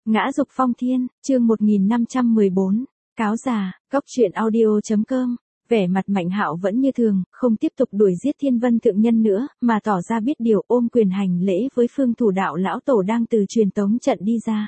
Ngã dục phong thiên, chương 1514, cáo già, góc truyện audio.com. Vẻ mặt Mạnh Hạo vẫn như thường, không tiếp tục đuổi giết Thiên Vân thượng nhân nữa, mà tỏ ra biết điều, ôm quyền hành lễ với Phương Thủ Đạo lão tổ đang từ truyền tống trận đi ra.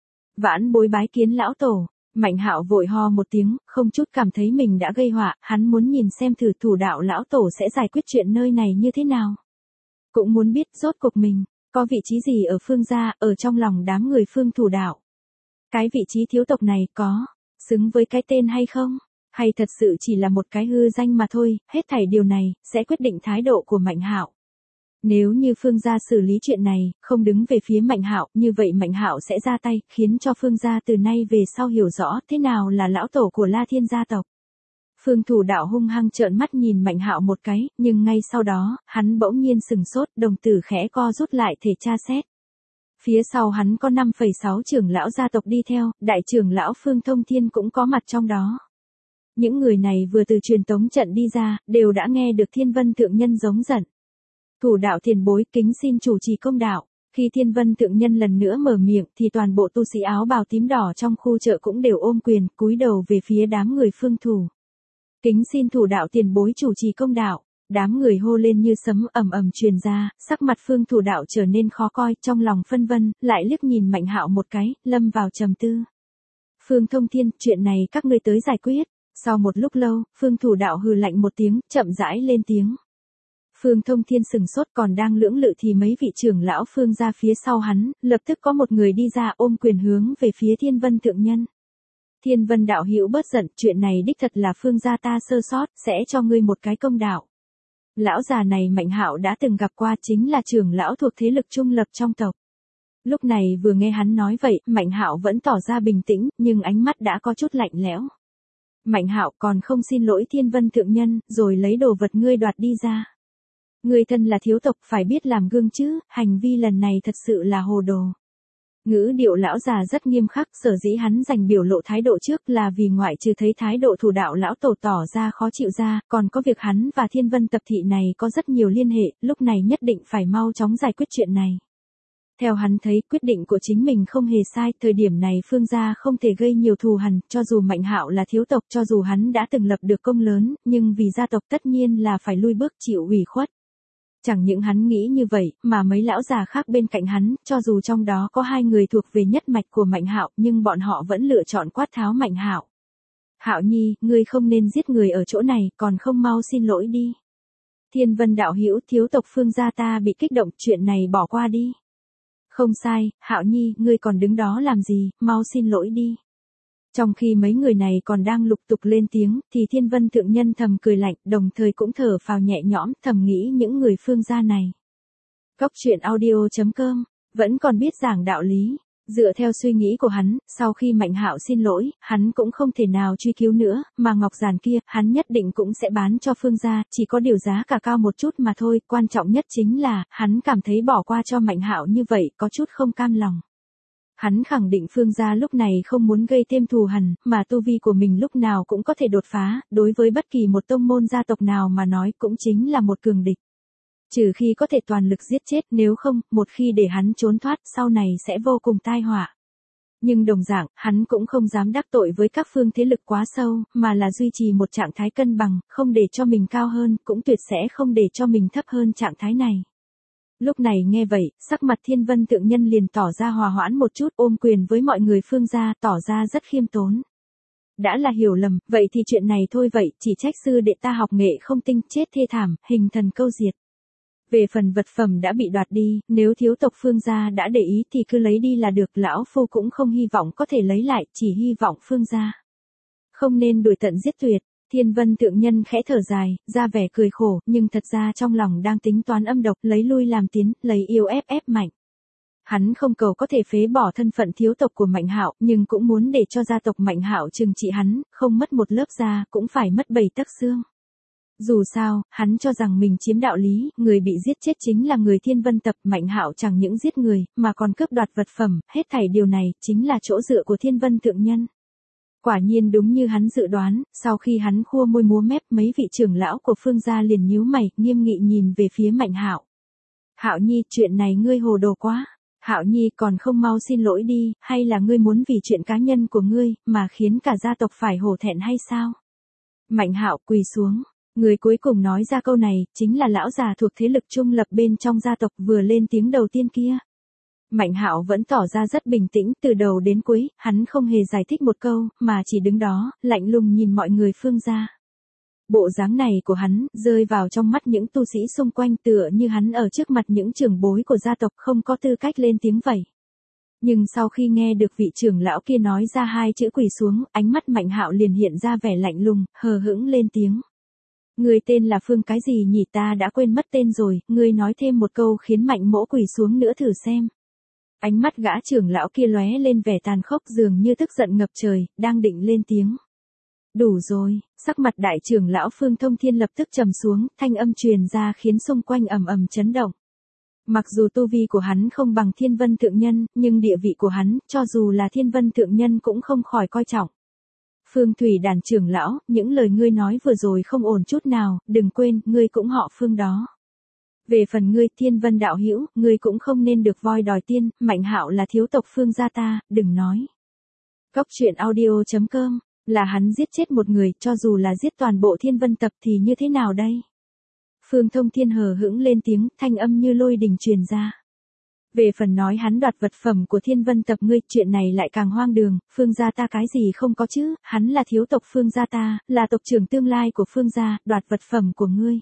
Vãn bối bái kiến lão tổ. Mạnh Hạo vội ho một tiếng, không chút cảm thấy mình đã gây họa, hắn muốn nhìn xem thử Thủ Đạo lão tổ sẽ giải quyết chuyện nơi này như thế nào. Cũng muốn biết rốt cuộc mình có vị trí gì ở Phương gia, ở trong lòng đám người Phương Thủ Đạo. Cái vị trí thiếu tộc này có xứng với cái tên hay không? Hay thật sự chỉ là một cái hư danh mà thôi, hết thảy điều này sẽ quyết định thái độ của Mạnh Hạo. Nếu như Phương gia xử lý chuyện này, không đứng về phía Mạnh Hạo, như vậy Mạnh Hạo sẽ ra tay, khiến cho Phương gia từ nay về sau hiểu rõ thế nào là lão tổ của La Thiên gia tộc. Phương Thủ Đạo hung hăng trợn mắt nhìn Mạnh Hạo một cái, nhưng ngay sau đó, hắn bỗng nhiên sừng sốt, đồng tử khẽ co rút lại thể tra xét. Phía sau hắn có 5,6 trưởng lão gia tộc đi theo, đại trưởng lão Phương Thông Thiên cũng có mặt trong đó. Những người này vừa từ truyền tống trận đi ra, đều đã nghe được Thiên Vân thượng nhân giống giận. Thủ đạo tiền bối kính xin chủ trì công đạo. Khi Thiên Vân thượng nhân lần nữa mở miệng thì toàn bộ tu sĩ áo bào tím đỏ trong khu chợ cũng đều ôm quyền, cúi đầu về phía đám người Phương Thủ. Kính xin thủ đạo tiền bối chủ trì công đạo. Đám người hô lên như sấm ầm ầm truyền ra, sắc mặt Phương Thủ Đạo trở nên khó coi, trong lòng phân vân, lại liếc nhìn Mạnh Hạo một cái, lâm vào trầm tư. Phương Thông Thiên, chuyện này các ngươi tới giải quyết. Sau một lúc lâu, Phương Thủ Đạo hừ lạnh một tiếng, chậm rãi lên tiếng. Phương Thông Thiên sừng sốt, còn đang lưỡng lự thì mấy vị trưởng lão Phương ra phía sau hắn, lập tức có một người đi ra ôm quyền hướng về phía Thiên Vân thượng nhân. Thiên Vân đạo hữu bớt giận, chuyện này đích thật là Phương gia ta sơ sót, sẽ cho ngươi một cái công đạo. Lão già này Mạnh Hạo đã từng gặp qua, chính là trưởng lão thuộc thế lực trung lập trong tộc. Lúc này vừa nghe hắn nói vậy, Mạnh Hạo vẫn tỏ ra bình tĩnh, nhưng ánh mắt đã có chút lạnh lẽo. Mạnh Hạo, còn không xin lỗi Thiên Vân thượng nhân, rồi lấy đồ vật ngươi đoạt đi ra. Ngươi thân là thiếu tộc, phải biết làm gương chứ, hành vi lần này thật sự là hồ đồ. Ngữ điệu lão già rất nghiêm khắc, sở dĩ hắn dành biểu lộ thái độ trước là vì ngoại trừ thấy thái độ Thủ Đạo lão tổ tỏ ra khó chịu ra, còn có việc hắn và Thiên Vân tập thị này có rất nhiều liên hệ, lúc này nhất định phải mau chóng giải quyết chuyện này. Theo hắn thấy, quyết định của chính mình không hề sai, thời điểm này Phương gia không thể gây nhiều thù hằn, cho dù Mạnh Hạo là thiếu tộc, cho dù hắn đã từng lập được công lớn, nhưng vì gia tộc tất nhiên là phải lui bước chịu ủy khuất. Chẳng những hắn nghĩ như vậy, mà mấy lão già khác bên cạnh hắn, cho dù trong đó có 2 người thuộc về nhất mạch của Mạnh Hạo, nhưng bọn họ vẫn lựa chọn quát tháo Mạnh Hạo. Hạo nhi, ngươi không nên giết người ở chỗ này, còn không mau xin lỗi đi. Thiên Vân đạo hữu, thiếu tộc Phương gia ta bị kích động, chuyện này bỏ qua đi. Không sai, Hạo nhi, ngươi còn đứng đó làm gì, mau xin lỗi đi. Trong khi mấy người này còn đang lục tục lên tiếng, thì Thiên Vân thượng nhân thầm cười lạnh, đồng thời cũng thở phào nhẹ nhõm, thầm nghĩ những người Phương gia này. Góc truyện audio.com, vẫn còn biết giảng đạo lý. Dựa theo suy nghĩ của hắn, sau khi Mạnh Hạo xin lỗi, hắn cũng không thể nào truy cứu nữa, mà ngọc giản kia, hắn nhất định cũng sẽ bán cho Phương gia, chỉ có điều giá cả cao một chút mà thôi, quan trọng nhất chính là, hắn cảm thấy bỏ qua cho Mạnh Hạo như vậy, có chút không cam lòng. Hắn khẳng định Phương gia lúc này không muốn gây thêm thù hằn, mà tu vi của mình lúc nào cũng có thể đột phá, đối với bất kỳ một tông môn gia tộc nào mà nói cũng chính là một cường địch. Trừ khi có thể toàn lực giết chết, nếu không, một khi để hắn trốn thoát, sau này sẽ vô cùng tai họa. Nhưng đồng dạng, hắn cũng không dám đắc tội với các phương thế lực quá sâu, mà là duy trì một trạng thái cân bằng, không để cho mình cao hơn, cũng tuyệt sẽ không để cho mình thấp hơn trạng thái này. Lúc này nghe vậy, sắc mặt Thiên Vân thượng nhân liền tỏ ra hòa hoãn một chút, ôm quyền với mọi người Phương gia, tỏ ra rất khiêm tốn. Đã là hiểu lầm, vậy thì chuyện này thôi vậy, chỉ trách sư đệ ta học nghệ không tinh, chết thê thảm, hình thần câu diệt. Về phần vật phẩm đã bị đoạt đi, nếu thiếu tộc Phương gia đã để ý thì cứ lấy đi là được, lão phu cũng không hy vọng có thể lấy lại, chỉ hy vọng Phương gia không nên đuổi tận giết tuyệt. Thiên Vân thượng nhân khẽ thở dài, ra vẻ cười khổ, nhưng thật ra trong lòng đang tính toán âm độc, lấy lui làm tiến, lấy yêu ép mạnh. Hắn không cầu có thể phế bỏ thân phận thiếu tộc của Mạnh Hạo, nhưng cũng muốn để cho gia tộc Mạnh Hạo trừng trị hắn, không mất một lớp da, cũng phải mất 7 tấc xương. Dù sao, hắn cho rằng mình chiếm đạo lý, người bị giết chết chính là người Thiên Vân tập, Mạnh Hạo chẳng những giết người, mà còn cướp đoạt vật phẩm, hết thảy điều này, chính là chỗ dựa của Thiên Vân thượng nhân. Quả nhiên đúng như hắn dự đoán, sau khi hắn khua môi múa mép, mấy vị trưởng lão của Phương gia liền nhíu mày, nghiêm nghị nhìn về phía Mạnh Hạo. Hạo nhi, chuyện này ngươi hồ đồ quá. Hạo Nhi còn không mau xin lỗi đi, hay là ngươi muốn vì chuyện cá nhân của ngươi, mà khiến cả gia tộc phải hổ thẹn hay sao? Mạnh Hạo quỳ xuống. Người cuối cùng nói ra câu này, chính là lão già thuộc thế lực trung lập bên trong gia tộc vừa lên tiếng đầu tiên kia. Mạnh Hạo vẫn tỏ ra rất bình tĩnh, từ đầu đến cuối, hắn không hề giải thích một câu, mà chỉ đứng đó, lạnh lùng nhìn mọi người Phương gia. Bộ dáng này của hắn, rơi vào trong mắt những tu sĩ xung quanh tựa như hắn ở trước mặt những trưởng bối của gia tộc không có tư cách lên tiếng vậy. Nhưng sau khi nghe được vị trưởng lão kia nói ra hai chữ quỳ xuống, ánh mắt Mạnh Hạo liền hiện ra vẻ lạnh lùng, hờ hững lên tiếng. Người tên là Phương cái gì nhỉ, ta đã quên mất tên rồi, ngươi nói thêm một câu khiến Mạnh mỗ quỳ xuống nữa thử xem. Ánh mắt gã trưởng lão kia lóe lên vẻ tàn khốc dường như tức giận ngập trời, đang định lên tiếng. Đủ rồi, sắc mặt đại trưởng lão Phương Thông Thiên lập tức trầm xuống, thanh âm truyền ra khiến xung quanh ầm ầm chấn động. Mặc dù tu vi của hắn không bằng Thiên Vân Thượng Nhân, nhưng địa vị của hắn, cho dù là Thiên Vân Thượng Nhân cũng không khỏi coi trọng. Phương Thủy Đàn trưởng lão, những lời ngươi nói vừa rồi không ổn chút nào, đừng quên, ngươi cũng họ Phương đó. Về phần ngươi Thiên Vân đạo hữu, ngươi cũng không nên được voi đòi tiên, Mạnh Hạo là thiếu tộc Phương gia ta, đừng nói. Cốc truyện audio.com, là hắn giết chết một người, cho dù là giết toàn bộ Thiên Vân tập thì như thế nào đây? Phương Thông Thiên hờ hững lên tiếng, thanh âm như lôi đình truyền ra. Về phần nói hắn đoạt vật phẩm của Thiên Vân tập ngươi, chuyện này lại càng hoang đường, Phương gia ta cái gì không có chứ, hắn là thiếu tộc Phương gia ta, là tộc trưởng tương lai của Phương gia, đoạt vật phẩm của ngươi.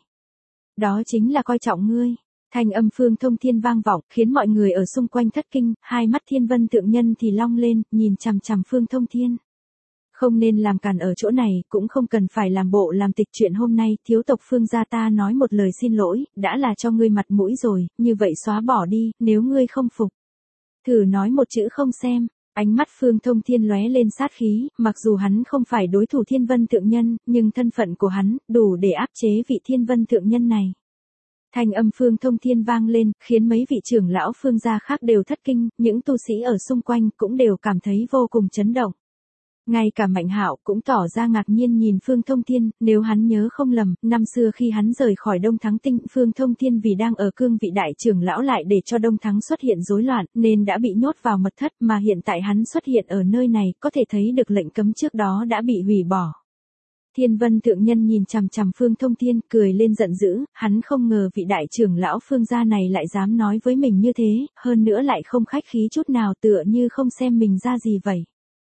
Đó chính là coi trọng ngươi. Thanh âm Phương Thông Thiên vang vọng, khiến mọi người ở xung quanh thất kinh, hai mắt Thiên Vân Thượng Nhân thì long lên, nhìn chằm chằm Phương Thông Thiên. Không nên làm càn ở chỗ này, cũng không cần phải làm bộ làm tịch, chuyện hôm nay, thiếu tộc Phương gia ta nói một lời xin lỗi, đã là cho ngươi mặt mũi rồi, như vậy xóa bỏ đi, nếu ngươi không phục. Thử nói một chữ không xem. Ánh mắt Phương Thông Thiên lóe lên sát khí, mặc dù hắn không phải đối thủ Thiên Vân Thượng Nhân, nhưng thân phận của hắn, đủ để áp chế vị Thiên Vân Thượng Nhân này. Thanh âm Phương Thông Thiên vang lên, khiến mấy vị trưởng lão Phương gia khác đều thất kinh, những tu sĩ ở xung quanh cũng đều cảm thấy vô cùng chấn động. Ngay cả Mạnh Hạo cũng tỏ ra ngạc nhiên nhìn Phương Thông Thiên, nếu hắn nhớ không lầm, năm xưa khi hắn rời khỏi Đông Thắng Tinh, Phương Thông Thiên vì đang ở cương vị đại trưởng lão lại để cho Đông Thắng xuất hiện rối loạn, nên đã bị nhốt vào mật thất, mà hiện tại hắn xuất hiện ở nơi này, có thể thấy được lệnh cấm trước đó đã bị hủy bỏ. Thiên Vân Thượng Nhân nhìn chằm chằm Phương Thông Thiên, cười lên giận dữ, hắn không ngờ vị đại trưởng lão Phương gia này lại dám nói với mình như thế, hơn nữa lại không khách khí chút nào, tựa như không xem mình ra gì vậy.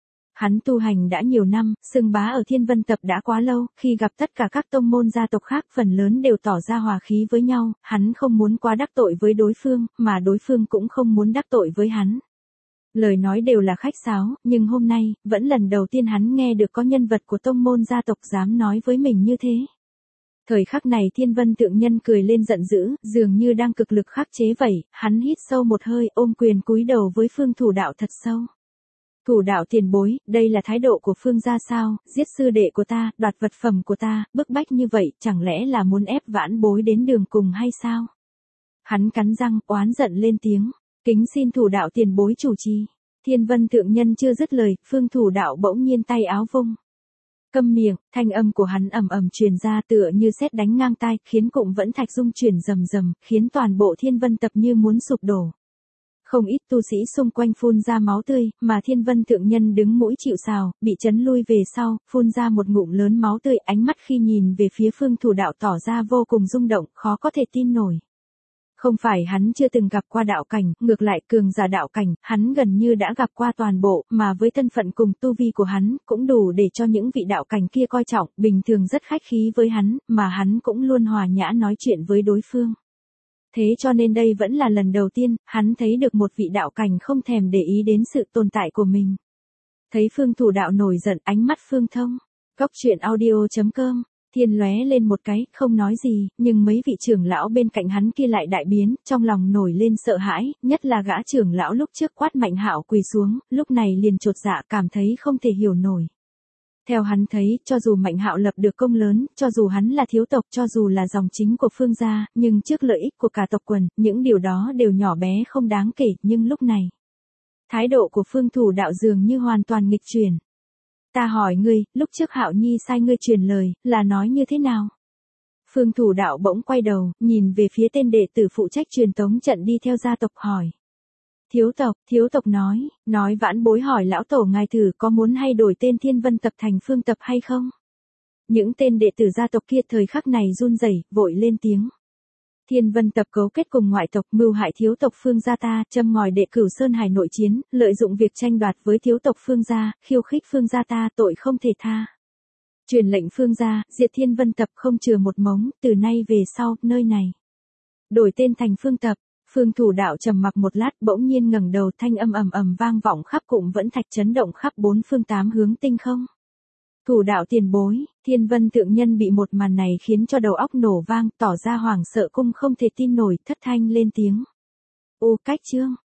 Hắn tu hành đã nhiều năm, xưng bá ở Thiên Vân tập đã quá lâu, khi gặp tất cả các tông môn gia tộc khác phần lớn đều tỏ ra hòa khí với nhau, hắn không muốn quá đắc tội với đối phương, mà đối phương cũng không muốn đắc tội với hắn. Lời nói đều là khách sáo, nhưng hôm nay, vẫn lần đầu tiên hắn nghe được có nhân vật của tông môn gia tộc dám nói với mình như thế. Thời khắc này Thiên Vân Thượng Nhân cười lên giận dữ, dường như đang cực lực khắc chế vậy, hắn hít sâu một hơi, ôm quyền cúi đầu với Phương Thủ Đạo thật sâu. Thủ đạo tiền bối, đây là thái độ của Phương gia sao, giết sư đệ của ta, đoạt vật phẩm của ta, bức bách như vậy, chẳng lẽ là muốn ép vãn bối đến đường cùng hay sao? Hắn cắn răng, oán giận lên tiếng, kính xin thủ đạo tiền bối chủ trì. Thiên Vân Thượng Nhân chưa dứt lời, Phương Thủ Đạo bỗng nhiên tay áo vung. Câm miệng, thanh âm của hắn ầm ầm truyền ra tựa như sét đánh ngang tai, khiến cụm vẫn thạch rung chuyển rầm rầm, khiến toàn bộ Thiên Vân tập như muốn sụp đổ. Không ít tu sĩ xung quanh phun ra máu tươi, mà Thiên Vân Thượng Nhân đứng mũi chịu sào, bị chấn lui về sau, phun ra một ngụm lớn máu tươi, ánh mắt khi nhìn về phía Phương Thủ Đạo tỏ ra vô cùng rung động, khó có thể tin nổi. Không phải hắn chưa từng gặp qua đạo cảnh, ngược lại cường giả đạo cảnh, hắn gần như đã gặp qua toàn bộ, mà với thân phận cùng tu vi của hắn, cũng đủ để cho những vị đạo cảnh kia coi trọng, bình thường rất khách khí với hắn, mà hắn cũng luôn hòa nhã nói chuyện với đối phương. Thế cho nên đây vẫn là lần đầu tiên, hắn thấy được một vị đạo cảnh không thèm để ý đến sự tồn tại của mình. Thấy Phương Thủ Đạo nổi giận, ánh mắt Phương Thông. Cốc truyện audio.com, Thiên lóe lên một cái, không nói gì, nhưng mấy vị trưởng lão bên cạnh hắn kia lại đại biến, trong lòng nổi lên sợ hãi, nhất là gã trưởng lão lúc trước quát Mạnh Hạo quỳ xuống, lúc này liền chột dạ cảm thấy không thể hiểu nổi. Theo hắn thấy, cho dù Mạnh Hạo lập được công lớn, cho dù hắn là thiếu tộc, cho dù là dòng chính của Phương gia, nhưng trước lợi ích của cả tộc quần, những điều đó đều nhỏ bé không đáng kể, nhưng lúc này, thái độ của Phương Thủ Đạo dường như hoàn toàn nghịch chuyển. Ta hỏi ngươi, lúc trước Hạo Nhi sai ngươi truyền lời, là nói như thế nào? Phương Thủ Đạo bỗng quay đầu, nhìn về phía tên đệ tử phụ trách truyền tống trận đi theo gia tộc hỏi. Thiếu tộc nói vãn bối hỏi lão tổ ngài thử có muốn hay đổi tên Thiên Vân tập thành Phương tập hay không? Những tên đệ tử gia tộc kia thời khắc này run rẩy, vội lên tiếng. Thiên Vân tập cấu kết cùng ngoại tộc mưu hại thiếu tộc Phương gia ta, châm ngòi đệ Cửu Sơn Hải nội chiến, lợi dụng việc tranh đoạt với thiếu tộc Phương gia, khiêu khích Phương gia ta, tội không thể tha. Truyền lệnh Phương gia, diệt Thiên Vân tập không chừa một mống, từ nay về sau, nơi này đổi tên thành Phương tập. Phương Thủ Đạo trầm mặc một lát, bỗng nhiên ngẩng đầu, thanh âm ầm ầm vang vọng khắp Cụm Vẫn Thạch, chấn động khắp bốn phương tám hướng tinh không. Thủ Đạo tiền bối, Thiên Vân thượng nhân bị một màn này khiến cho đầu óc nổ vang, tỏ ra hoảng sợ cung không thể tin nổi, thất thanh lên tiếng. Ô Cách Chương